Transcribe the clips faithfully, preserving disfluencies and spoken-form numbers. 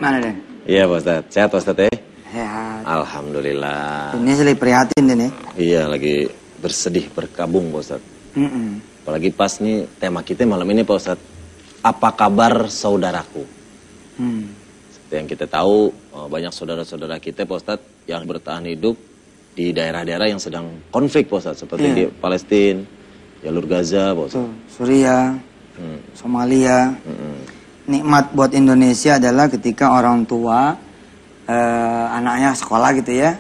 Mana deh? Iya Pak Ustadz, sehat Pak Ustadz ya? Sehat. Alhamdulillah. Ini sih lagi prihatin deh nih. Iya lagi bersedih berkabung Pak Ustadz. Mm -mm. Apalagi pas nih tema kita malam ini Pak Ustadz. Apa kabar saudaraku? Hmm. Seperti yang kita tahu banyak saudara-saudara kita Pak Ustadz yang bertahan hidup di daerah-daerah yang sedang konflik Pak Ustadz. Seperti yeah. di Palestina, jalur Gaza Pak Ustadz. Suriah, hmm. Somalia. Hmm. Nikmat buat Indonesia adalah ketika orang tua eh, anaknya sekolah gitu ya,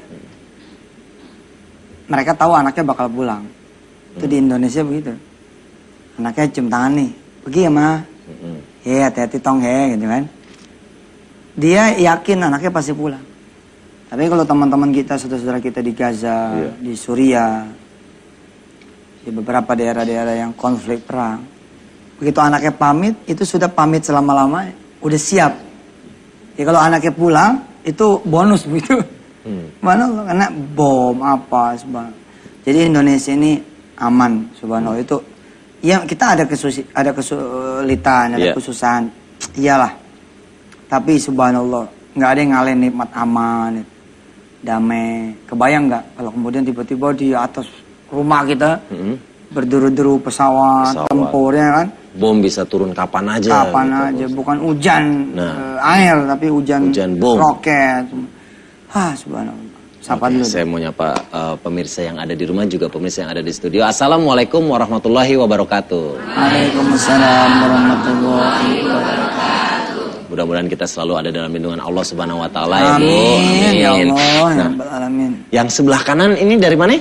mereka tahu anaknya bakal pulang. hmm. Itu di Indonesia begitu, anaknya cium tangan nih, pergi ya ma, hmm. ya hati-hati tong he gitu kan. Dia yakin anaknya pasti pulang. Tapi kalau teman-teman kita, saudara-saudara kita di Gaza, yeah. di Suriah, di beberapa daerah-daerah yang konflik perang, begitu anaknya pamit, itu sudah pamit selama-lamanya, udah siap. Ya kalau anaknya pulang, itu bonus begitu. Hmm. Mana karena bom apa, subhanallah. Jadi Indonesia ini aman, subhanallah. Hmm. Itu, ya kita ada kesusi, ada kesulitan, ada yeah. kesusahan, iyalah. Tapi subhanallah, nggak ada yang ngalahin nikmat aman, damai. Kebayang nggak kalau kemudian tiba-tiba di atas rumah kita hmm. berderu-deru pesawat, pesawat, tempurnya kan? Bom bisa turun kapan aja. Kapan gitu, aja, bos. Bukan hujan nah. uh, air, tapi hujan, hujan bom. Roket. Hah, subhanallah. Sapa okay, dulu. Saya mau nyapa uh, pemirsa yang ada di rumah juga pemirsa yang ada di studio. Assalamualaikum warahmatullahi wabarakatuh. Waalaikumsalam warahmatullahi wabarakatuh. Mudah-mudahan kita selalu ada dalam lindungan Allah Subhanahu wa taala ya, Bu. Amin. Ya Allah, nah, ya alamin. Yang sebelah kanan ini dari mana?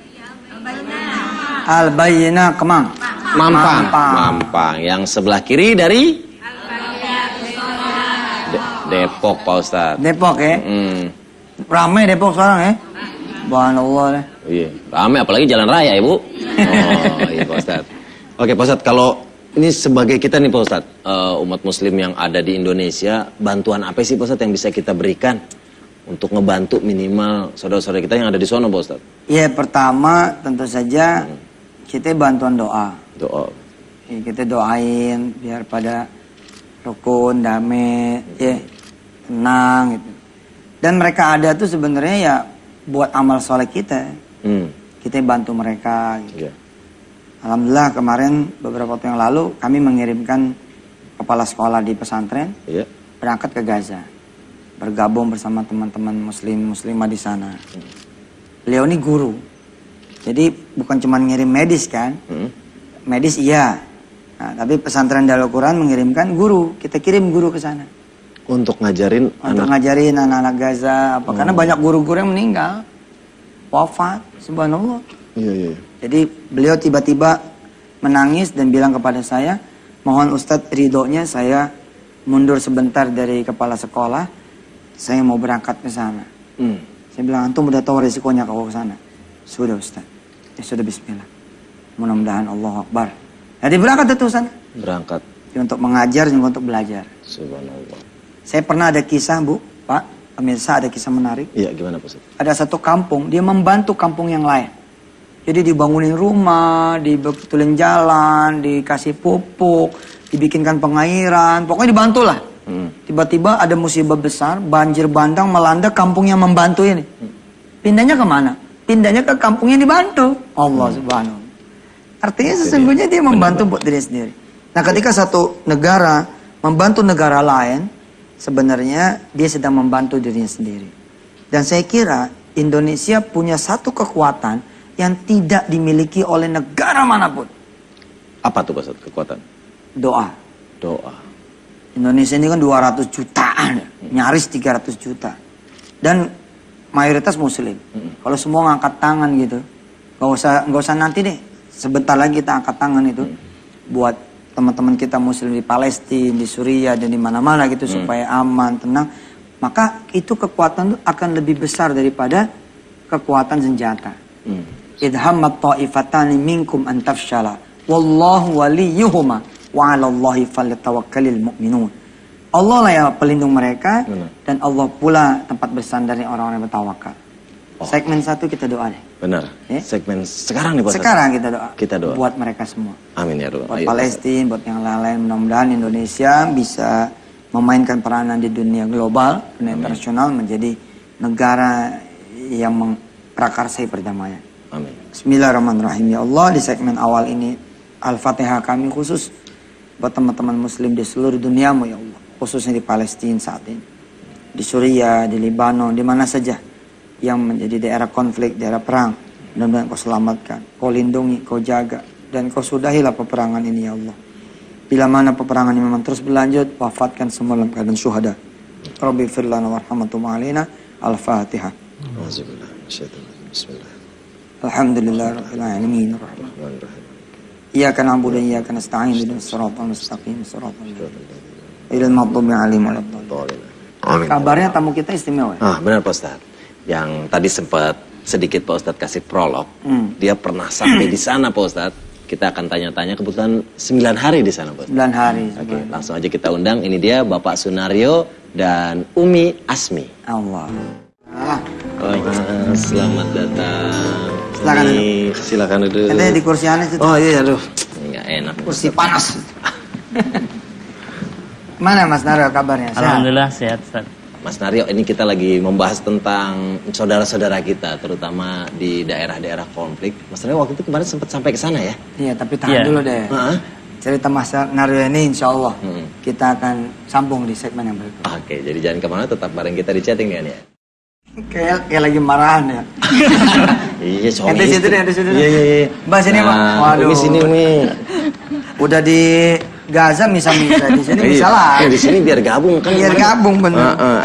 Al-Bayyinah Kemang. Mampang. Mampang. Mampang. Yang sebelah kiri dari De Depok Pak Ustadz. Depok ya? Mm. Ramai Depok sekarang ya? Subhanallah deh. Iya, ramai apalagi jalan raya Ibu. Oh iya Pak Ustadz. Oke Pak Ustadz, kalau ini sebagai kita nih Pak Ustadz, uh, umat muslim yang ada di Indonesia, bantuan apa sih Pak Ustadz yang bisa kita berikan untuk ngebantu minimal saudara-saudara kita yang ada di sana Pak Ustadz? Iya, pertama tentu saja hmm. kita bantuan doa. Doa. Ya, kita doain biar pada rukun, damai, hmm. ya, tenang gitu. Dan mereka ada tuh sebenarnya ya buat amal soleh kita. Hmm. Kita bantu mereka gitu. Yeah. Alhamdulillah kemarin beberapa waktu yang lalu kami mengirimkan kepala sekolah di pesantren yeah. berangkat ke Gaza. Bergabung bersama teman-teman muslim muslimah di sana. Hmm. Beliau ini guru. Jadi bukan cuma ngirim medis kan. Hmm. Medis iya, nah, tapi pesantren Darul Quran mengirimkan guru, kita kirim guru ke sana. Untuk ngajarin Untuk anak... ngajarin anak-anak Gaza, apa? Oh. Karena banyak guru-guru yang meninggal, wafat, subhanallah. Iya, iya. Jadi beliau tiba-tiba menangis dan bilang kepada saya, mohon Ustadz ridhonya saya mundur sebentar dari kepala sekolah, saya mau berangkat ke sana. Hmm. Saya bilang, antum udah tahu resikonya kalau ke sana? Sudah Ustadz, ya sudah bismillah. Mudah-mudahan Allah Akbar. Jadi berangkat itu sana. Berangkat. Untuk mengajar juga untuk belajar. Subhanallah. Saya pernah ada kisah Bu, Pak, pemirsa ada kisah menarik. Iya, gimana Pak? Ada satu kampung, dia membantu kampung yang lain. Jadi dibangunin rumah, dibetulin jalan, dikasih pupuk, dibikinkan pengairan, pokoknya dibantulah. Hmm. Tiba-tiba ada musibah besar, banjir bandang melanda kampung yang membantu ini. Hmm. Pindahnya kemana? Pindahnya ke kampung yang dibantu. Allah hmm. subhanahu. Artinya sesungguhnya dia membantu buat diri sendiri. Nah ketika satu negara membantu negara lain, sebenarnya dia sedang membantu dirinya sendiri. Dan saya kira Indonesia punya satu kekuatan yang tidak dimiliki oleh negara manapun. Apa tuh Pak kekuatan? Doa. Doa. Indonesia ini kan dua ratus jutaan, hmm. nyaris tiga ratus juta. Dan mayoritas muslim. Hmm. Kalau semua ngangkat tangan gitu, gak usah, gak usah nanti deh. Sebentar lagi kita angkat tangan itu hmm. buat teman-teman kita muslim di Palestina, di Suriah dan di mana-mana gitu hmm. supaya aman, tenang. Maka itu kekuatan itu akan lebih besar daripada kekuatan senjata. Hmm. Idhammat ta'ifatani minkum an tafshala wallahu waliyuhuma wa 'alallahi falyatawakkalul mu'minun. Allah lah yang pelindung mereka hmm. dan Allah pula tempat bersandarnya orang-orang yang bertawakal. Oh. Segmen satu kita doa deh. Benar. Ya? Segmen sekarang nih Pak. Sekarang kita doa. Kita doa. Buat mereka semua. Amin ya Rabbal. Buat Palestina, buat yang lain-lain. Mudah-mudahan Indonesia bisa memainkan peranan di dunia global, dunia internasional, menjadi negara yang memprakarsai perdamaian. Amin. Bismillahirrahmanirrahim. Ya Allah, di segmen awal ini Al-Fatihah kami khusus buat teman-teman muslim di seluruh duniamu ya Allah, khususnya di Palestina saat ini, di Suriah, di Lebanon, di mana saja yang menjadi daerah konflik, daerah perang. Mudah-mudahan kau selamatkan, kau lindungi, kau jaga, dan kau sudahilah peperangan ini ya Allah. Bila mana peperangan ini memang terus berlanjut, wafatkan semua dalam keadaan syuhada. Rabbi firlana warhamatum alaina. Al-Fatihah. Bismillah. Alhamdulillah rabbil alamin. Iyyaka na'budu wa iyyaka nasta'in ihdinas siratal mustaqim siratal ladzina maghdubi 'alaihim waladdallin. Kabarnya tamu kita istimewa. Ah, benar Pak Ustadz. Yang tadi sempat sedikit Pak Ustadz kasih prolog. Hmm. Dia pernah sampai di sana Pak Ustadz. Kita akan tanya-tanya, kebetulan sembilan hari di sana Pak Ustadz. sembilan hari. Oke, langsung aja kita undang. Ini dia Bapak Sunario dan Umi Asmi. Allah. Ah. Oh, selamat datang. Silakan Umi, silakan duduk. Katanya di kursi aneh itu. Oh iya, aduh. Enggak enak. Kursi panas. Mana Mas Nario kabarnya? Sehat? Alhamdulillah sehat, Ustaz. Mas Nario, ini kita lagi membahas tentang saudara-saudara kita, terutama di daerah-daerah konflik. Mas Nario waktu itu kemarin sempat sampai ke sana ya? Iya, tapi tahan Iya. dulu deh. Uh-huh. Cerita Mas Nario ini insya Allah hmm. kita akan sambung di segmen yang berikut. Oke, jadi jangan kemana, tetap bareng kita di chatting ya. Kayak kayak lagi marahan ya. Iya, soalnya. Di situ deh, di situ. Iya, iya, iya. Mbak sini, Mbak. Nah, Waduh. Umi sini, Umi. Udah di Gaza misa-misa, di sini Iya. bisa lah. Eh, di sini biar gabung kan. Biar kemarin. gabung bener. Uh, uh.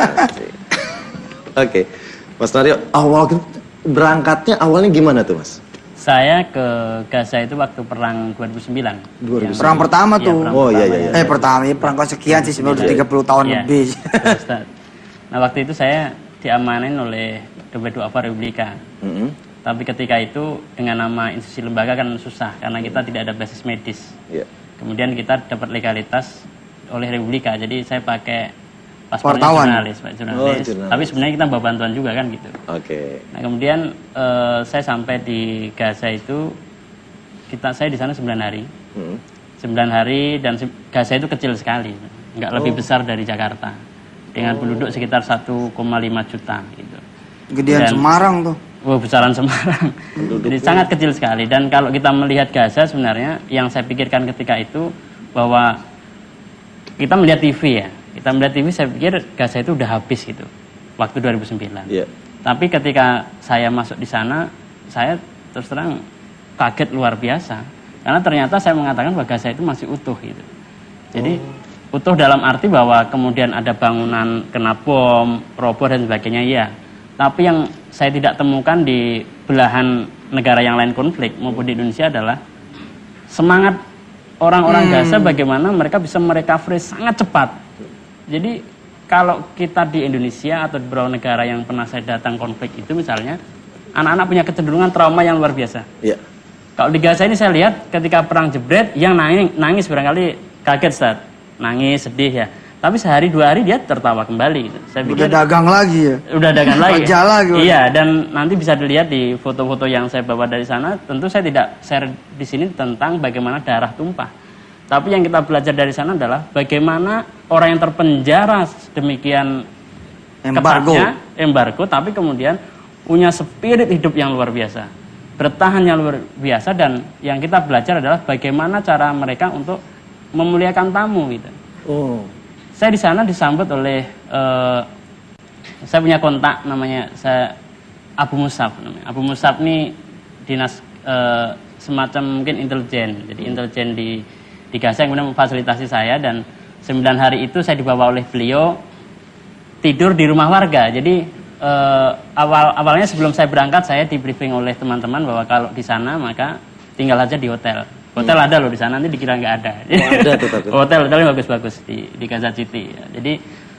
Oke, Mas Nario, awal berangkatnya awalnya gimana tuh, Mas? Saya ke Gaza itu waktu perang dua ribu sembilan. dua ribu sembilan. Perang pertama Iya, tuh. perang Oh, iya, pertama iya, ya. Eh pertama, ya, perang kesekian sih sebenarnya udah Iya. tiga puluh tahun Iya, lebih. betul, Ustaz. Nah waktu itu saya diamanin oleh D B Duafa Republika. Mm-hmm. Tapi ketika itu dengan nama institusi lembaga kan susah karena kita tidak ada basis medis. Iya. Kemudian kita dapat legalitas oleh Republika. Jadi saya pakai paspornya Wartawan. jurnalis, Pak, jurnalis. Oh, jurnalis. Tapi sebenarnya kita bawa bantuan juga kan gitu. Oke. Nah kemudian eh, saya sampai di Gaza itu kita saya di sana sembilan hari. Mm-hmm. sembilan hari dan se- Gaza itu kecil sekali, nggak Oh. lebih besar dari Jakarta dengan penduduk sekitar satu koma lima juta gitu. Gedean Dan- Semarang tuh. Wah, besaran Semarang. Jadi sangat kecil sekali. Dan kalau kita melihat Gaza sebenarnya yang saya pikirkan ketika itu bahwa kita melihat T V ya. Kita melihat T V saya pikir Gaza itu udah habis gitu. Waktu dua ribu sembilan. Iya. Tapi ketika saya masuk di sana, saya terus terang kaget luar biasa. Karena ternyata saya mengatakan bahwa Gaza itu masih utuh gitu. Jadi oh. utuh dalam arti bahwa kemudian ada bangunan kena bom, roboh dan sebagainya ya. Tapi yang saya tidak temukan di belahan negara yang lain konflik maupun di Indonesia adalah semangat orang-orang Hmm. Gaza bagaimana mereka bisa merecovery sangat cepat. Jadi kalau kita di Indonesia atau di beberapa negara yang pernah saya datang konflik itu misalnya, anak-anak punya kecenderungan trauma yang luar biasa. Iya. Kalau di Gaza ini saya lihat ketika perang jebret, yang nangis, nangis barangkali kaget Ustaz. Nangis, sedih ya. Tapi sehari dua hari dia tertawa kembali. Gitu. Saya pikir, Udah dagang lagi ya. udah dagang lagi. Kerja lagi. Iya, dan nanti bisa dilihat di foto-foto yang saya bawa dari sana. Tentu saya tidak share di sini tentang bagaimana darah tumpah. Tapi yang kita belajar dari sana adalah bagaimana orang yang terpenjara demikian Embargo. ketatnya, embargo, tapi kemudian punya spirit hidup yang luar biasa, bertahan yang luar biasa, dan yang kita belajar adalah bagaimana cara mereka untuk memuliakan tamu gitu. Oh. Saya di sana disambut oleh uh, saya punya kontak namanya saya Abu Musab namanya. Abu Musab ini dinas uh, semacam mungkin intelijen. Jadi intelijen di di Gaza yang kemudian memfasilitasi saya, dan sembilan hari itu saya dibawa oleh beliau tidur di rumah warga. Jadi uh, awal awalnya sebelum saya berangkat saya di briefing oleh teman-teman bahwa kalau di sana maka tinggal aja di hotel. Hotel hmm. ada loh di sana, nanti dikira nggak ada. Oh, ada tuh, tapi. Hotel hotelnya bagus-bagus di di Gaza City. Ya. Jadi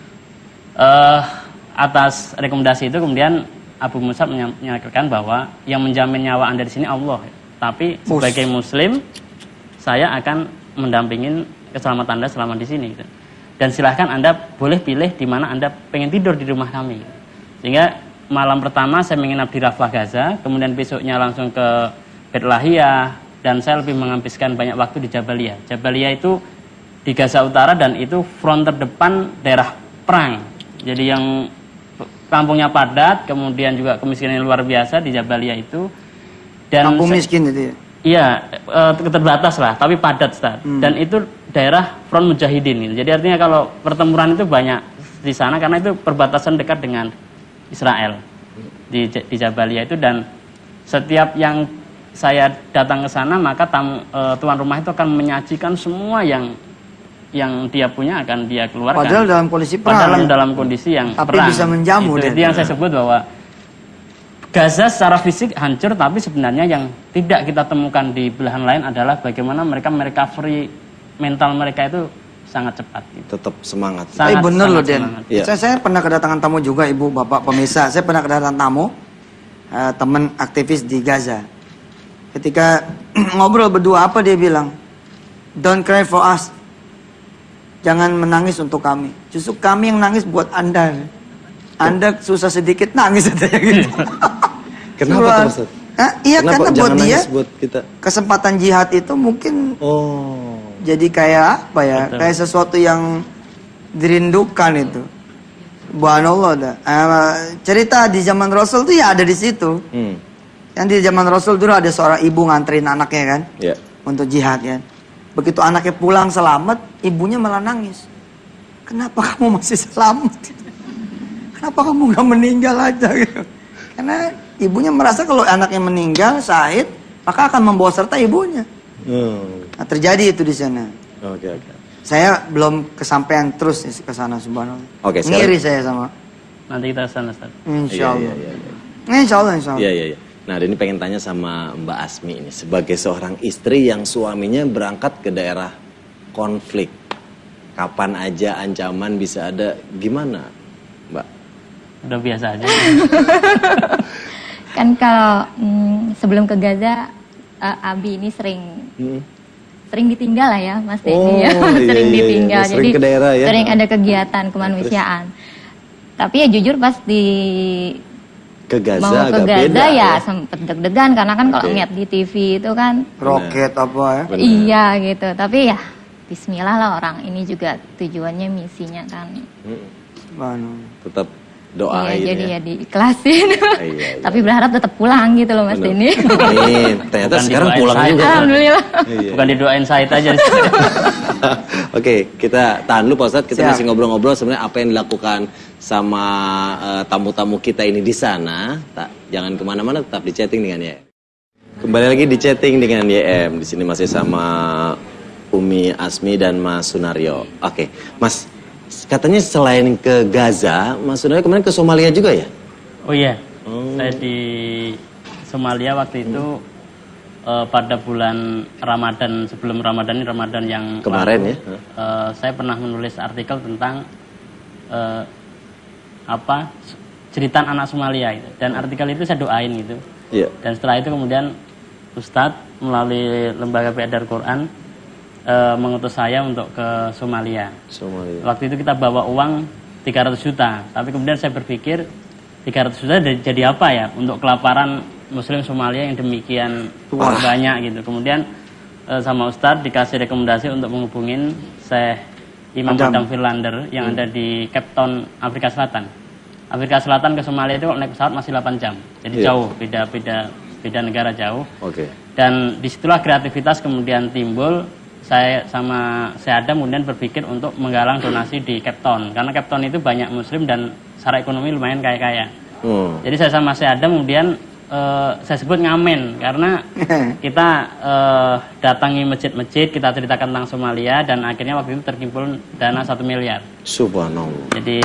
uh, atas rekomendasi itu kemudian Abu Musab menyatakan bahwa yang menjamin nyawa Anda di sini Allah. Tapi sebagai Muslim saya akan mendampingin keselamatan Anda selama di sini. Gitu. Dan silahkan Anda boleh pilih di mana Anda pengen tidur di rumah kami. Sehingga malam pertama saya menginap di Rafah Gaza, kemudian besoknya langsung ke Bet Lahiyah, dan saya lebih menghabiskan banyak waktu di Jabaliyah. Jabaliyah itu di Gaza Utara dan itu front terdepan daerah perang. Jadi yang kampungnya padat, kemudian juga kemiskinan yang luar biasa di Jabalia itu. Dan kampung miskin itu ya? Iya, e, terbatas lah, tapi padat, Ustaz. Hmm. Dan itu daerah front mujahidin. Gitu. Jadi artinya kalau pertempuran itu banyak di sana karena itu perbatasan dekat dengan Israel di, di Jabalia itu. Dan setiap yang saya datang ke sana maka tamu, e, tuan rumah itu akan menyajikan semua yang yang dia punya akan dia keluarkan. Padahal dalam kondisi perang. Padahal ya? dalam kondisi yang tapi perang. bisa menjamu. Itu, itu yang saya sebut bahwa Gaza secara fisik hancur, tapi sebenarnya yang tidak kita temukan di belahan lain adalah bagaimana mereka merecovery mental mereka itu sangat cepat. Gitu. Tetap semangat. Tapi bener loh Den. Ya. Saya, saya pernah kedatangan tamu juga ibu bapak pemirsa. Saya pernah kedatangan tamu uh, teman aktivis di Gaza. Ketika ngobrol berdua apa dia bilang? Don't cry for us. Jangan menangis untuk kami. Justru kami yang nangis buat Anda. Anda susah sedikit nangis katanya gitu. Kenapa tuh? Nah, iya Kenapa? karena buat dia buat kita? kesempatan jihad itu mungkin oh. jadi kayak apa ya? Betul. Kayak sesuatu yang dirindukan itu. Subhanallah dah. Uh, cerita di zaman Rasul tuh ya ada di situ. Hmm. Yang di zaman Rasul dulu ada seorang ibu nganterin anaknya kan, yeah. untuk jihad kan. Begitu anaknya pulang selamat, ibunya malah nangis. Kenapa kamu masih selamat? Kenapa kamu nggak meninggal aja gitu? Karena ibunya merasa kalau anaknya meninggal, syahid, maka akan membawa serta ibunya. Hmm. Nah, terjadi itu di sana. Oke okay, oke. Okay. Saya belum kesampaian terus ke sana subhanallah. Oke. Okay, ngiri saya sama. Nanti kita kesana Ustaz. Insya Allah. Iya, iya, iya. Insya Allah, insya Allah. Iya iya iya. Nah, ini pengen tanya sama Mbak Asmi ini sebagai seorang istri yang suaminya berangkat ke daerah konflik. Kapan aja ancaman bisa ada, gimana, Mbak? Udah biasa aja. Kan kalau mm, sebelum ke Gaza, uh, Abi ini sering hmm. sering ditinggal lah ya, Mas Denny oh, ya, iya, sering iya, ditinggal. iya. Sering Jadi ke daerah, ya? sering ada kegiatan kemanusiaan. Nah, tapi ya jujur pas di ke Gaza, mau ke agak Gaza beda, ya, ya sempet deg-degan karena kan okay. kalau ngeliat di T V itu kan roket apa ya? Bener. Iya gitu, tapi ya Bismillah lah, orang ini juga tujuannya misinya kan. Hmm. Tetap doa iya, ini jadi ya, ya diikhlasin. iya, iya. Tapi berharap tetap pulang gitu loh Mas Denny. Amin. Ternyata Bukan sekarang pulang saya. juga. Alhamdulillah. Bukan didoain saya aja. Oke, kita tahan dulu Pak Ustadz. Kita Siap. masih ngobrol-ngobrol sebenarnya apa yang dilakukan sama uh, tamu-tamu kita ini di sana. Tak, jangan kemana-mana, tetap di chatting dengan Y M. Kembali lagi di chatting dengan Y M. Di sini masih sama Umi Asmi dan Mas Sunario. Oke, Mas, katanya selain ke Gaza, Mas Sunario kemarin ke Somalia juga ya? Oh iya, oh. saya di Somalia waktu itu hmm. uh, pada bulan Ramadan, sebelum Ramadan ini Ramadan yang kemarin lalu, ya? Uh, saya pernah menulis artikel tentang uh, apa jeritan anak Somalia itu. Dan artikel itu saya doain gitu. Yeah. Dan setelah itu kemudian Ustadz melalui lembaga peredaran Quran uh, mengutus saya untuk ke Somalia. Somalia. Waktu itu kita bawa uang tiga ratus juta, tapi kemudian saya berpikir tiga ratus juta jadi apa ya untuk kelaparan Muslim Somalia yang demikian Wah. banyak gitu. Kemudian uh, sama Ustadz dikasih rekomendasi untuk menghubungin Syekh Imam Adam. Adam Finlander yang hmm. ada di Cape Town, Afrika Selatan. Afrika Selatan ke Somalia itu kalau naik pesawat masih delapan jam, jadi yeah. jauh, beda beda beda negara jauh. Oke. Okay. Dan disitulah kreativitas kemudian timbul. Saya sama saya Adam kemudian berpikir untuk menggalang donasi di Cape Town karena Cape Town itu banyak Muslim dan secara ekonomi lumayan kaya-kaya. Hmm. Jadi saya sama saya Adam kemudian uh, saya sebut ngamen karena kita uh, datangi masjid-masjid, kita ceritakan tentang Somalia dan akhirnya waktu itu terkumpul dana satu miliar. Subhanallah. Jadi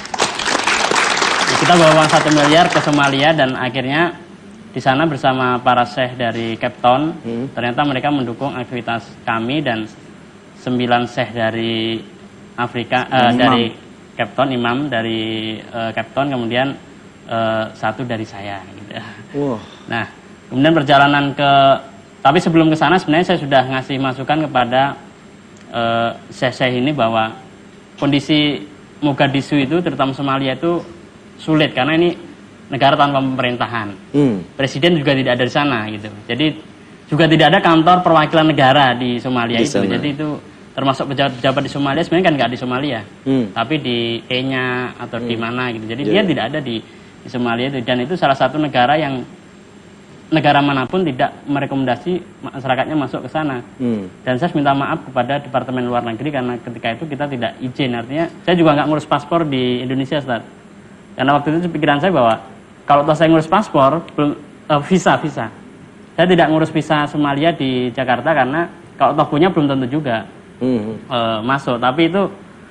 kita bawa uang satu miliar ke Somalia dan akhirnya di sana bersama para syekh dari Cape Town, hmm. ternyata mereka mendukung aktivitas kami dan sembilan syekh dari Afrika, uh, dari Cape Town, imam dari uh, Cape Town, kemudian uh, satu dari saya. Gitu. Wow. Nah, kemudian perjalanan ke, tapi sebelum ke sana sebenarnya saya sudah ngasih masukan kepada uh, syekh-syekh ini bahwa kondisi Mogadishu itu, terutama Somalia itu sulit karena ini negara tanpa pemerintahan. Hmm. Presiden juga tidak ada di sana gitu. Jadi juga tidak ada kantor perwakilan negara di Somalia di itu. Sana. Jadi itu termasuk pejabat-pejabat di Somalia sebenarnya kan nggak di Somalia, Hmm. tapi di Kenya atau di Hmm. mana gitu. Jadi Yeah. dia tidak ada di, di Somalia itu, dan itu salah satu negara yang negara manapun tidak merekomendasi masyarakatnya masuk ke sana. Hmm. Dan saya minta maaf kepada Departemen Luar Negeri karena ketika itu kita tidak izin. Artinya saya juga nggak ngurus paspor di Indonesia, Ustaz. Karena waktu itu pikiran saya bahwa kalau toh saya ngurus paspor, belum uh, visa visa. Saya tidak ngurus visa Somalia di Jakarta karena kalau toh punya belum tentu juga Hmm. uh, masuk. Tapi itu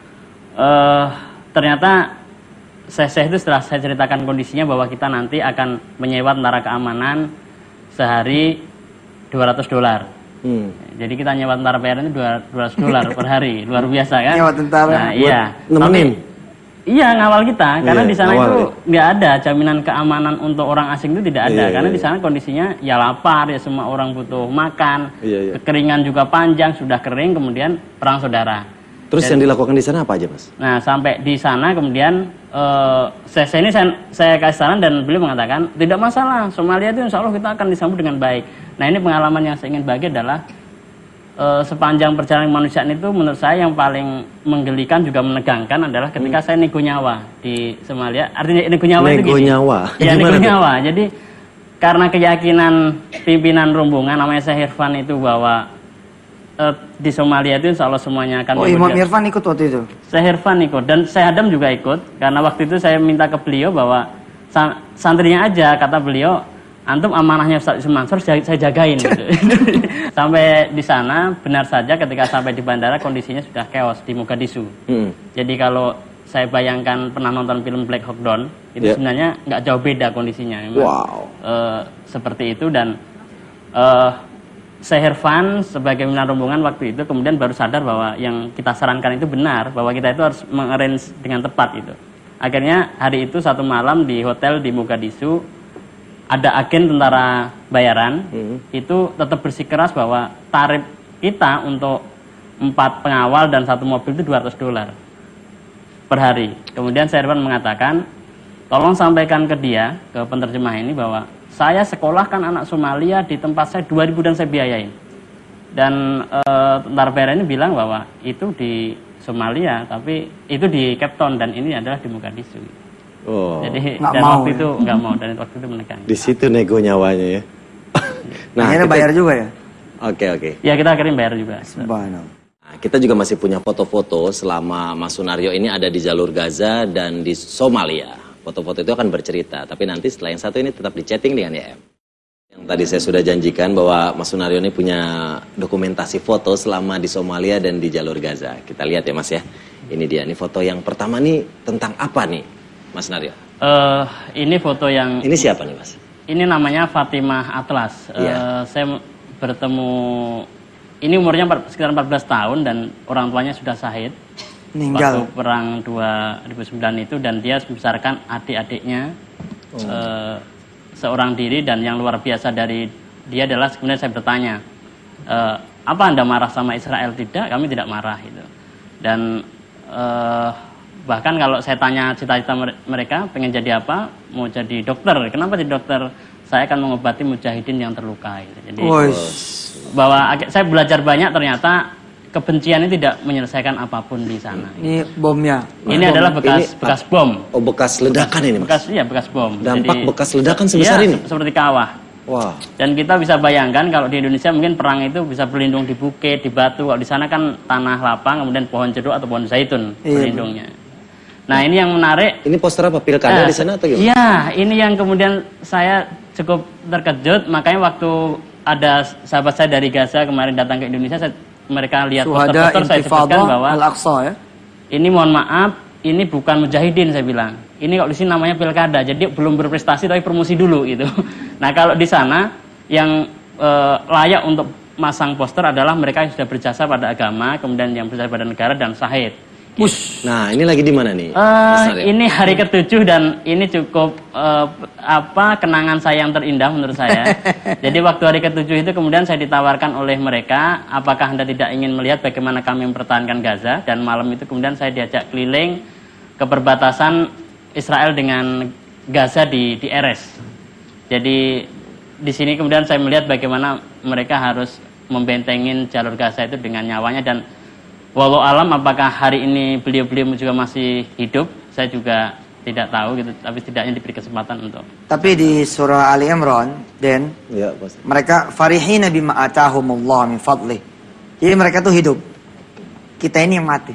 uh, ternyata saya, saya itu setelah saya ceritakan kondisinya bahwa kita nanti akan menyewa tentara keamanan sehari dua ratus dolar. Hmm. Jadi kita nyewa tentara P R N itu dua ratus dolar per hari, luar biasa kan? Nyewa tentara. Nah, iya. Nemenin. Tapi, iya ngawal kita, karena Iya, di sana ngawal, itu ya. nggak ada jaminan keamanan untuk orang asing itu tidak ada, Iya, karena iya, di sana kondisinya ya lapar, ya semua orang butuh makan, Iya, iya. kekeringan juga panjang, sudah kering, kemudian perang saudara. Terus yang dilakukan di sana apa aja, Mas? Nah sampai di sana kemudian eh, saya, saya ini saya, saya kasih saran dan beliau mengatakan tidak masalah, Somalia itu insya Allah kita akan disambut dengan baik. Nah ini pengalaman yang saya ingin bagi adalah eh, sepanjang perjalanan kemanusiaan itu menurut saya yang paling menggelikan juga menegangkan adalah ketika saya nego nyawa di Somalia. Artinya nego nyawa itu Nego gini. nyawa? Ya nego Gimana tuh? nyawa. Jadi karena keyakinan pimpinan rombongan namanya Syekh Irfan itu bahwa eh, di Somalia itu insya Allah semuanya akan Oh, Imam diberikan- Irfan ikut waktu itu. Syekh Irfan ikut dan Syekh Adam juga ikut karena waktu itu saya minta ke beliau bahwa san- santrinya aja, kata beliau, antum amanahnya Ustaz Yusuf Mansur saya, saya jagain gitu. Sampai di sana benar saja ketika sampai di bandara kondisinya sudah chaos di Mogadishu. Hmm. Jadi kalau saya bayangkan pernah nonton film Black Hawk Down itu Yeah. sebenarnya nggak jauh beda kondisinya. Memang, Wow. eh, seperti itu dan eh Syekh Irfan sebagai pimpinan rombongan waktu itu kemudian baru sadar bahwa yang kita sarankan itu benar, bahwa kita itu harus mengarrange dengan tepat itu. Akhirnya hari itu satu malam di hotel di Mogadishu ada agen tentara bayaran Hmm. itu tetap bersikeras bahwa tarif kita untuk empat pengawal dan satu mobil itu dua ratus dolar per hari. Kemudian Syekh Irfan mengatakan, tolong sampaikan ke dia, ke penerjemah ini bahwa saya sekolahkan anak Somalia di tempat saya dua ribu dan saya biayain. Dan e, tentara P R N ini bilang bahwa itu di Somalia, tapi itu di Cape Town dan ini adalah di Mogadishu. Oh. Jadi Nggak dan mau, waktu ya? itu nggak mau dan waktu itu menekan. Di situ nego nyawanya ya. Nah, akhirnya kita- bayar juga ya? Oke, oke. Ya kita akhirnya bayar juga. Subhanallah. Nah, kita juga masih punya foto-foto selama Mas Sunario ini ada di jalur Gaza dan di Somalia. Foto-foto itu akan bercerita, tapi nanti setelah yang satu ini tetap di chatting dengan Y M. Yang tadi saya sudah janjikan bahwa Mas Sunario ini punya dokumentasi foto selama di Somalia dan di jalur Gaza. Kita lihat ya Mas ya. Ini dia, ini foto yang pertama nih tentang apa nih Mas Sunario? Eh, ini foto yang Ini siapa nih Mas? ini namanya Fatimah Atlas. Eh, Iya. saya bertemu ini umurnya empat- sekitar empat belas tahun dan orang tuanya sudah syahid. Meninggal. Waktu perang dua ribu sembilan itu dan dia membesarkan adik-adiknya eh, seorang diri dan yang luar biasa dari dia adalah sebenarnya saya bertanya eh, apa Anda marah sama Israel? Tidak, kami tidak marah gitu. Dan eh, bahkan kalau saya tanya cita-cita mere- mereka pengen jadi apa? Mau jadi dokter. Kenapa jadi dokter? Saya akan mengobati mujahidin yang terluka gitu. Jadi Wih. bahwa ag- saya belajar banyak ternyata kebencian ini tidak menyelesaikan apapun di sana. Ini bomnya. Ini Bom. adalah bekas Ini- bekas bom. Oh bekas ledakan ini Mas? Bekas iya bekas bom. Dampak Jadi- bekas ledakan sebesar iya, ini? se- seperti kawah. Wah. Dan kita bisa bayangkan kalau di Indonesia mungkin perang itu bisa berlindung di bukit, di batu. Kalau di sana kan tanah lapang, kemudian pohon jeruk atau pohon zaitun Iya, berlindungnya. Nah ini yang menarik. Ini poster apa? Pilkada Nah, di sana atau gimana? Iya, ini yang kemudian saya cukup terkejut. Makanya waktu ada sahabat saya dari Gaza kemarin datang ke Indonesia, saya, mereka lihat Suhada poster-poster saya sebutkan Intifadha bahwa Al-Aqsa ya. ini mohon maaf, ini bukan mujahidin saya bilang. Ini kalau di sini namanya pilkada, jadi belum berprestasi tapi promosi dulu gitu. Nah kalau di sana yang eh, layak untuk masang poster adalah mereka yang sudah berjasa pada agama, kemudian yang berjasa pada negara dan syahid. Push. Nah ini lagi di mana nih? Eh, Mas Aryo? ini hari ketujuh dan ini cukup eh, apa kenangan saya yang terindah menurut saya. Jadi waktu hari ketujuh itu kemudian saya ditawarkan oleh mereka, apakah Anda tidak ingin melihat bagaimana kami mempertahankan Gaza? Dan malam itu kemudian saya diajak keliling ke perbatasan Israel dengan Gaza di di Erez. Jadi di sini kemudian saya melihat bagaimana mereka harus membentengin jalur Gaza itu dengan nyawanya dan walau alam apakah hari ini beliau-beliau juga masih hidup, saya juga tidak tahu gitu, tapi setidaknya diberi kesempatan untuk. Tapi di surah Ali Imran, Den, ya, Pak. mereka farihina bima atahumullah min fadlih. Jadi mereka tuh hidup. Kita ini yang mati.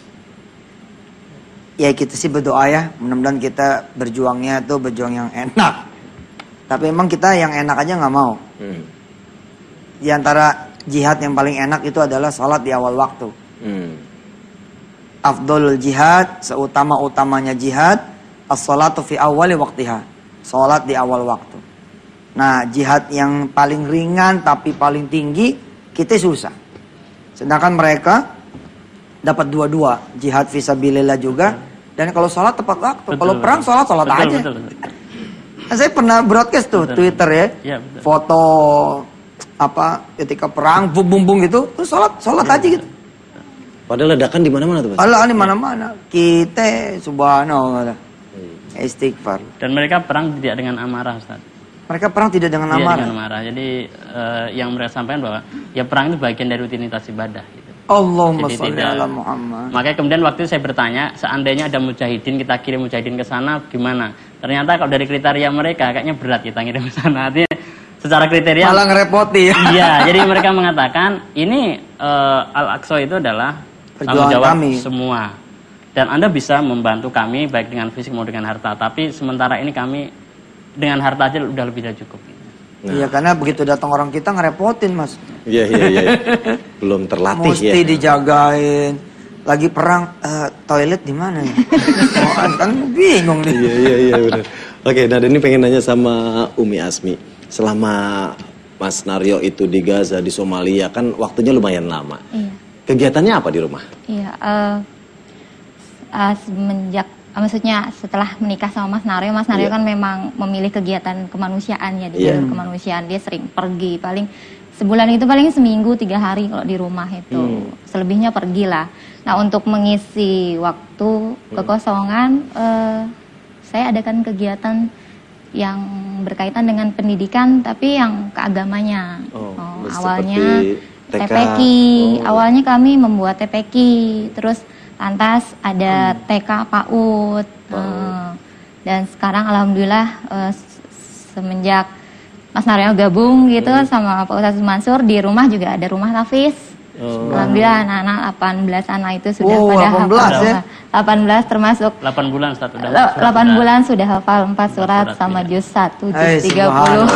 Ya kita sih berdoa ya, mudah-mudahan kita berjuangnya tuh berjuang yang enak. Tapi emang kita yang enak aja nggak mau. Hmm. Di antara jihad yang paling enak itu adalah salat di awal waktu. Hmm. Afdolul jihad, seutama-utamanya jihad, as-salatu fi awali waktiha. Salat di awal waktu. Nah, jihad yang paling ringan tapi paling tinggi, kita susah. Sedangkan mereka dapat dua-dua, jihad fisabilillah juga, dan kalau salat tepat waktu. Betul, kalau perang salat salat betul, aja. Betul, betul. Nah, saya pernah broadcast tuh betul. Twitter ya, ya foto apa ketika perang bum bum bum gitu, terus salat salat ya, aja gitu. Padahal ledakan di mana-mana tuh, Pak. Padahal di mana-mana. Kita subhanallah. Istighfar. Dan mereka perang tidak dengan amarah, Ustaz. Mereka perang tidak dengan amarah. Tidak dengan amarah. Jadi uh, yang mereka sampaikan bahwa ya perang itu bagian dari rutinitas ibadah gitu. Allahumma sholli ala Muhammad. Makanya kemudian waktu itu saya bertanya, seandainya ada mujahidin, kita kirim mujahidin ke sana gimana? Ternyata kalau dari kriteria mereka kayaknya berat kita ngirim ke sana. Artinya secara kriteria malah ngerepoti ya. Iya, jadi mereka mengatakan ini uh, Al-Aqsa itu adalah tanggung jawab kami semua. Dan Anda bisa membantu kami baik dengan fisik maupun dengan harta. Tapi sementara ini kami dengan harta aja udah lebih dari cukup. Iya, nah. Karena begitu datang orang kita ngerepotin, Mas. Iya, iya, iya. Belum terlatih Mesti ya. Mesti dijagain. Lagi perang, uh, toilet di mana ya? Oh, kan bingung nih. Iya, iya, iya benar. Oke, nah ini pengen nanya sama Umi Asmi. Selama Mas Naryo itu di Gaza, di Somalia, kan waktunya lumayan lama. Iya. Kegiatannya apa di rumah? Iya, uh... Uh, semenjak, uh, maksudnya setelah menikah sama Mas Naryo, Mas Naryo yeah. kan memang memilih kegiatan kemanusiaan ya, di yeah. jalur kemanusiaan. Dia sering pergi, paling sebulan itu paling seminggu tiga hari kalau di rumah itu, hmm. selebihnya pergilah. Nah untuk mengisi waktu hmm. kekosongan, uh, saya adakan kegiatan yang berkaitan dengan pendidikan, tapi yang keagamanya. Oh, oh, awalnya T P Q, oh. awalnya kami membuat T P Q, terus lantas ada T K PAUD, oh. uh, dan sekarang alhamdulillah uh, semenjak Mas Naryo gabung gitu hmm. sama Pak Ustadz Mansur, di rumah juga ada rumah tahfiz. Oh. Alhamdulillah anak-anak delapan belas anak itu sudah oh, pada delapan belas hafal. Ya? delapan belas termasuk delapan bulan satu sudah. delapan bulan sudah hafal empat surat, surat sama juz satu, juz tiga puluh.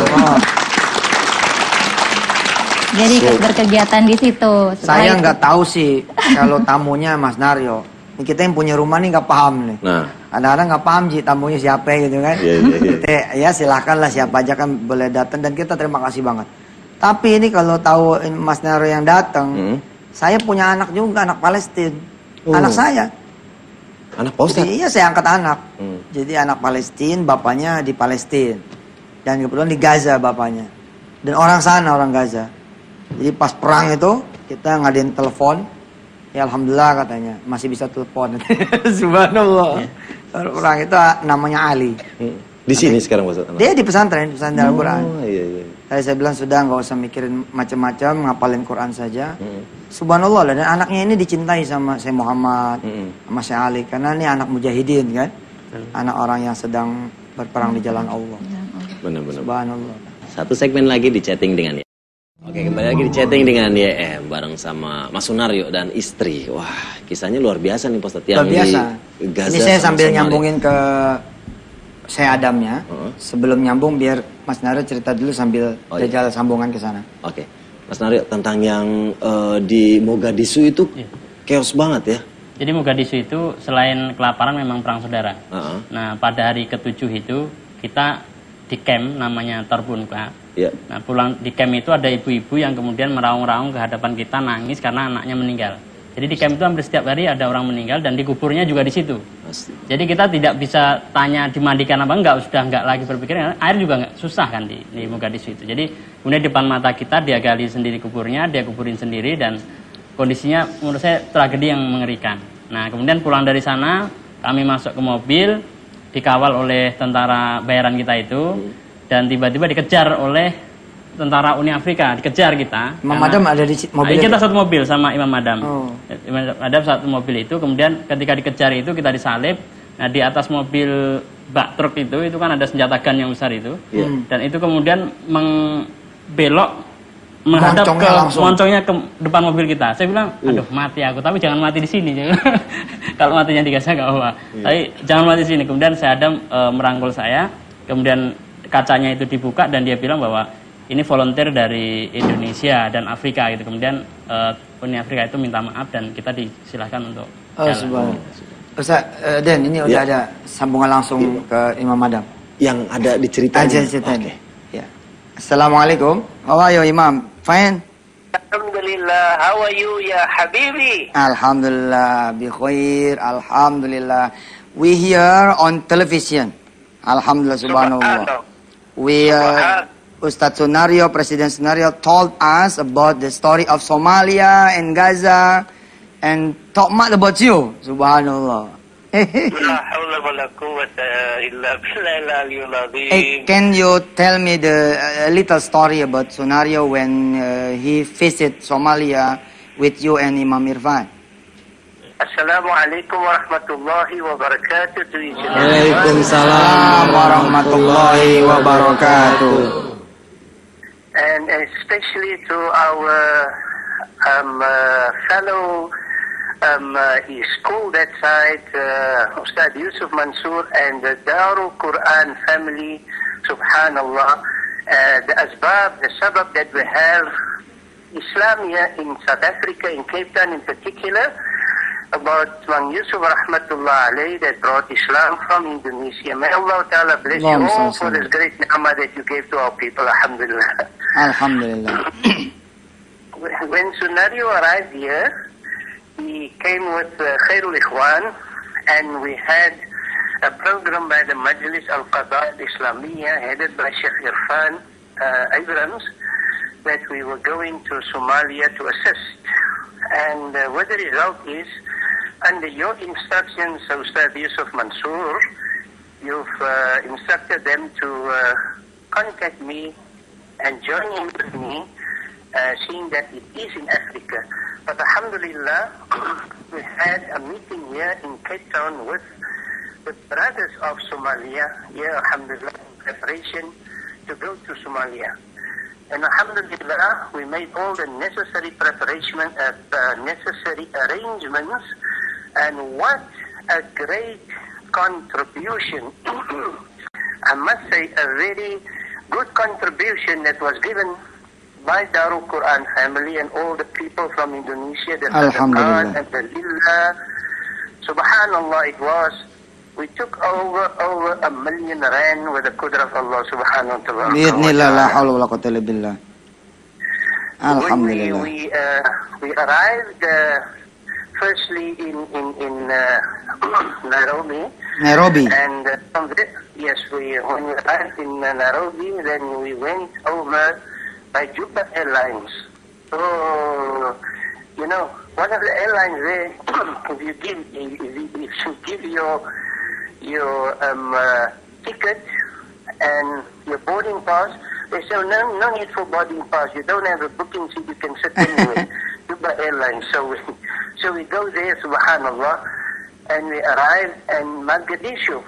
Jadi so, berkegiatan di situ. Saya nggak tahu sih kalau tamunya Mas Naryo. Kita yang punya rumah nih nggak paham nih. Nah, kadang-kadang nggak paham sih tamunya siapa gitu kan. Yeah, yeah, yeah. Kita, ya silakanlah siapa aja kan boleh datang dan kita terima kasih banget. Tapi ini kalau tahu Mas Naryo yang datang, hmm. saya punya anak juga, anak Palestina. Oh. Anak saya. Anak Pak. Iya, saya angkat anak. Hmm. Jadi anak Palestina, bapaknya di Palestina. Dan kebetulan di Gaza bapaknya. Dan orang sana, orang Gaza. Jadi pas perang itu kita ngadain telepon, ya alhamdulillah katanya masih bisa telepon. Subhanallah. Ya. Perang itu namanya Ali. Di sini sekarang maksudnya? Dia di pesantren, pesantren Al-Quran. Oh iya iya. Tadi saya bilang sudah nggak usah mikirin macam-macam, ngapalin Quran saja. Hmm. Subhanallah, dan anaknya ini dicintai sama Syekh Muhammad, hmm. sama Syekh Ali, karena ini anak mujahidin kan, hmm. anak orang yang sedang berperang di jalan Allah. Benar-benar. Subhanallah. Satu segmen lagi di chatting dengan dia. Oke, kembali lagi di chatting dengan Y M bareng sama Mas Sunaryo dan istri. Wah, kisahnya luar biasa nih Pak Ustadz. Luar biasa. Gaza. Ini saya sambil Somalia. Nyambungin ke saya Adamnya. Uh-huh. Sebelum nyambung biar Mas Naryo cerita dulu sambil oh, jajal iya. sambungan ke sana. Oke. Mas Naryo tentang yang uh, di Mogadishu itu yeah. chaos banget ya. Jadi Mogadishu itu selain kelaparan memang perang saudara. Uh-huh. Nah, pada hari ketujuh itu kita di camp namanya Torbunka. Ya. Nah pulang di camp itu ada ibu-ibu yang kemudian meraung-raung ke hadapan kita nangis karena anaknya meninggal. Jadi di camp itu hampir setiap hari ada orang meninggal dan dikuburnya juga di situ. Pasti. Jadi kita tidak bisa tanya dimandikan apa enggak, sudah enggak lagi berpikir, air juga enggak susah kan di, di Mogadishu itu. Jadi kemudian depan mata kita dia gali sendiri kuburnya, dia kuburin sendiri dan kondisinya menurut saya tragedi yang mengerikan. Nah kemudian pulang dari sana kami masuk ke mobil dikawal oleh tentara bayaran kita itu. Hmm. Dan tiba-tiba dikejar oleh tentara Uni Afrika, dikejar kita. Imam Adam ada di mobil Kita itu? satu mobil sama Imam Adam. Oh. Imam Adam satu mobil itu, kemudian ketika dikejar itu kita disalib. Nah di atas mobil bak truk itu, itu kan ada senjata gun yang besar itu. Yeah. Dan itu kemudian membelok menghadap Moncongnya ke langsung. moncongnya ke depan mobil kita. Saya bilang, aduh mati aku, tapi jangan mati di sini. Kalau matinya di Gaza nggak apa-apa. Iya. Tapi jangan mati di sini. Kemudian saya Adam e, merangkul saya, kemudian kacanya itu dibuka dan dia bilang bahwa ini volunteer dari Indonesia dan Afrika gitu. Kemudian e, Uni Afrika itu minta maaf dan kita disilahkan untuk Oh, jalan. subhanallah. Ustaz, uh, Den, ini udah Ya. ada sambungan langsung ke Imam Adam. Yang ada di ceritanya. Aja ceritanya. Ya. Assalamualaikum. How are you, Imam? Fine? Alhamdulillah. How are you, ya Habibi? Alhamdulillah, bi khair. Alhamdulillah. We here on television. Alhamdulillah, subhanallah. We, uh, Ustaz Sunario, President Sunario told us about the story of Somalia and Gaza and talk much about you. Subhanallah. La hawla wa la quwwata illa billahil aliyyil Hey, azim. can you tell me the a little story about Sunario when uh, he visited Somalia with you and Imam Irfan? Assalamualaikum warahmatullahi wabarakatuh to each and everyone. Waalaikumsalam warahmatullahi wabarakatuh. And especially to our um, uh, fellow um, uh, school that side, uh, Ustad Yusuf Mansour and the Darul Quran family, subhanallah. Uh, the asbab, the sabab that we have Islam here in South Africa, in Cape Town in particular, about Mang Yusuf rahmatullah alayhi that brought Islam from Indonesia. May Allah Ta'ala bless you Allahumma all salli for this great ni'mah that you gave to our people, alhamdulillah. Alhamdulillah. When Sunario arrived here, he came with uh, Khairul Ikhwan, and we had a program by the Majlis Al-Qada Al-Islamiyya headed by Sheikh Irfan uh, Abrams that we were going to Somalia to assist. And uh, what the result is, under your instructions, Ustad Yusuf Mansour, you've uh, instructed them to uh, contact me and join in with me, uh, seeing that it is in Africa. But alhamdulillah, we had a meeting here in Cape Town with the brothers of Somalia, here alhamdulillah, in preparation to go to Somalia. And alhamdulillah, we made all the necessary preparation, uh, uh, necessary arrangements, and what a great contribution, I must say a very good contribution that was given by Darul Quran family and all the people from Indonesia, the Alhamdulillah. Sadaqat and the Lillah. Subhanallah, it was. We took over over a million rand with the qudra of Allah subhanahu wa ta'ala. Bi'idhnillah, la hawla wa la quwwata illa billah. When we, Alhamdulillah. we, uh, we arrived uh, firstly in, in, in uh, Nairobi. Nairobi. And uh, from there, yes, we, when we arrived in uh, Nairobi, then we went over by Juba Airlines. So, you know, one of the airlines there, if you give, if you, if you give your, your um, uh, ticket and your boarding pass, they say, no, no need for boarding pass. You don't have a booking seat, you can sit anywhere. Juba Airlines. So we, so we go there, subhanallah, and we arrive in Mogadishu.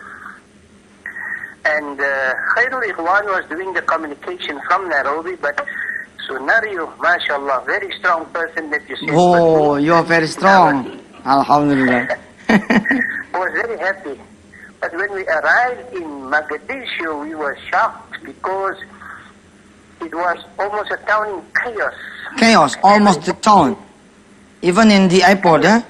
And uh, Khairul Ikhwan was doing the communication from Nairobi, but Sunario, mashallah, very strong person that you see. Oh, you are very strong. Alhamdulillah. was very happy. But when we arrived in Mogadishu, we were shocked because it was almost a town in chaos. Chaos, almost the town. Even in the airport, eh?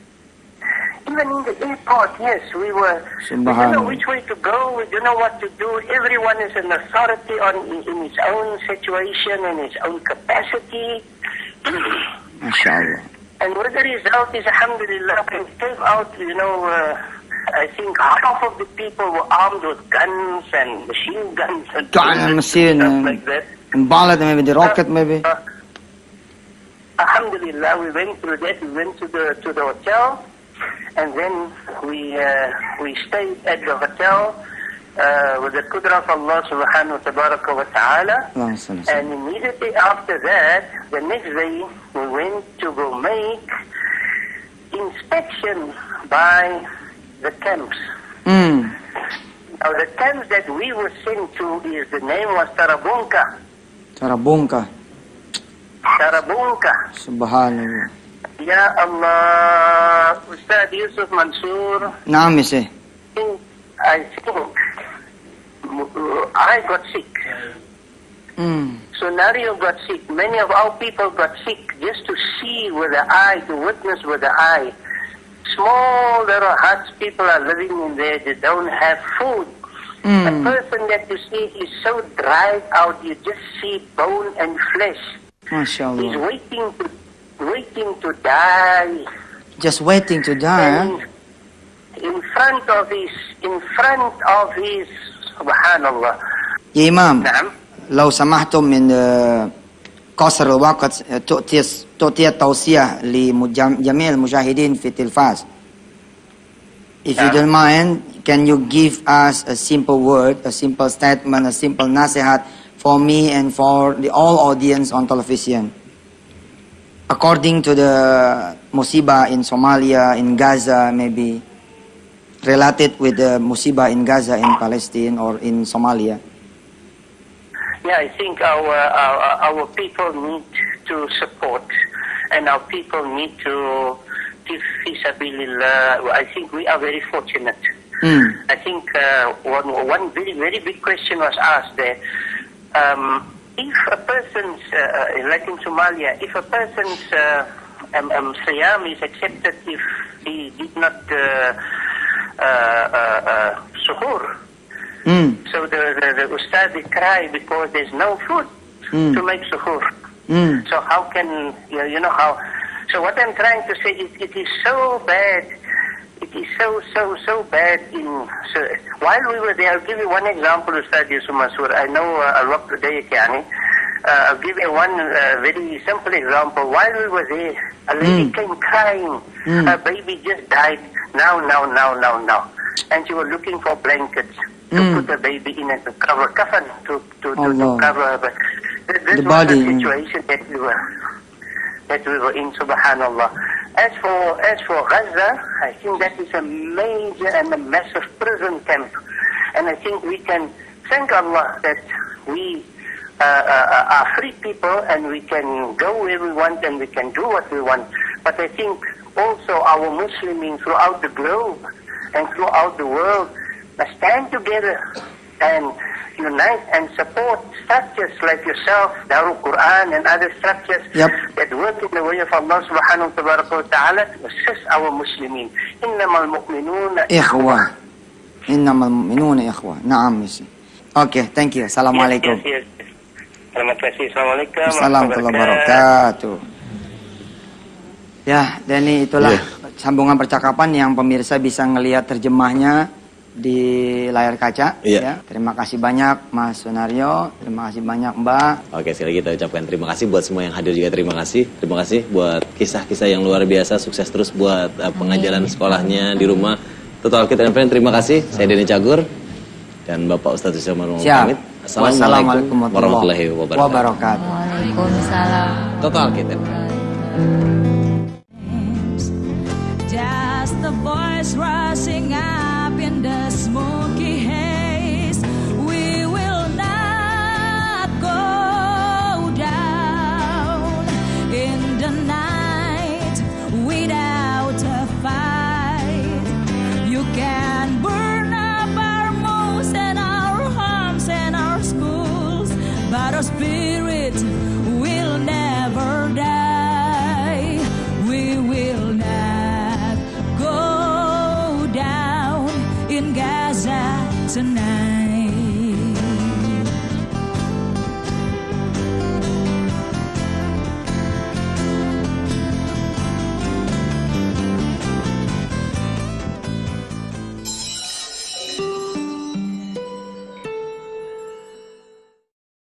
Even in the airport, yes, we were. We don't know Subhanallah. which way to go. We don't know what to do. Everyone is an authority on in, in his own situation and his own capacity. MashaAllah. And what the result is, alhamdulillah, when we came out, you know, uh, I think half of the people were armed with guns and machine guns and, Gun and machine stuff and- like that. And bullet, maybe the rocket, maybe. Uh, alhamdulillah, we went through that. We went to the to the hotel, and then we uh, we stayed at the hotel, uh, with the qudra of Allah subhanahu wa ta'ala. And immediately after that, the next day, we went to go make inspection by the camps. Mm. Now the camps that we were sent to is, the name was Tarabunka. Tarabunka. Tarabunka. Subhanallah. Ya Allah, Ustad Yusuf Mansur. Naam, ise. I think I got sick. Mm. Sunario got sick. Many of our people got sick just to see with the eye, to witness with the eye. Small little huts, people are living in there, they don't have food. Mm. A person that you see is so dried out, you just see bone and flesh. MashaAllah. He's waiting to, waiting to die. Just waiting to die, And in front of his, in front of his, subhanallah. يا إمام نعم. لو سمحتم من قصر الوقت تؤتي تؤتي التوصية لجميع المشاهدين في التلفاز. If you don't mind, can you give us a simple word, a simple statement, a simple nasihat for me and for the all audience on television? According to the musibah in Somalia, in Gaza, maybe related with the musibah in Gaza, in Palestine, or in Somalia. Yeah, I think our, our our people need to support, and our people need to give fisabilillah. I think we are very fortunate. Mm. I think uh, one one very very big question was asked there. Um, if a person's uh, like in Somalia, if a person's uh, um, um, siyam is accepted if he did not uh, uh, uh, uh, suhoor. Mm. So the, the, the ustad they cry because there's no food Mm. to make suhoor. Mm. So how can, you know, you know how, so what I'm trying to say is it is so bad, it is so, so, so bad in, so, while we were there, I'll give you one example, Ustad Yusuf Mansur. I know uh, a lot today, Yani. Uh, I'll give you one uh, very simple example. While we were there, a lady Mm. came crying, Mm. her baby just died, now, now, now, now, now. And she was looking for blankets to Mm. put the baby in and to cover coffin to to, to, Allah. to cover her. But th- this The was body, the mm. situation that we were that we were in. Subhanallah. As for as for Gaza, I think that is a major and a massive prison camp, and I think we can thank Allah that we uh, uh, are free people and we can go where we want and we can do what we want. But I think also our Muslims throughout the globe and throughout the world must stand together and unite and support structures like yourself, Darul Quran and other structures Yep. that work in the way of Allah subhanahu wa ta'ala to assist our Muslimin. إنما المؤمنون إخوة إنما المؤمنون إخوة. نعم ميسي. Okay, thank you. Assalamualaikum. Yes, yes, yes. Terima kasih. Assalamualaikum Assalamualaikum wabarakatuh. Ya, dan ini itulah Yeah. sambungan percakapan yang pemirsa bisa ngelihat terjemahnya di layar kaca. Iya. Ya. Terima kasih banyak Mas Sunario, terima kasih banyak Mbak. Oke, sekali lagi kita ucapkan terima kasih buat semua yang hadir juga, terima kasih. Terima kasih buat kisah-kisah yang luar biasa, sukses terus buat uh, pengajaran sekolahnya di rumah. Total kita dan terima kasih. Saya Denny Cagur dan Bapak Ustadz Yusuf Mansur Siap. pamit. Assalamualaikum warahmatullahi wabarakatuh. wabarakatuh. Waalaikumsalam. Total kita. Just the voice rising up in the smoky haze. We will not go down in the night without a fight. You can burn up our moons and our homes and our schools, but our spirit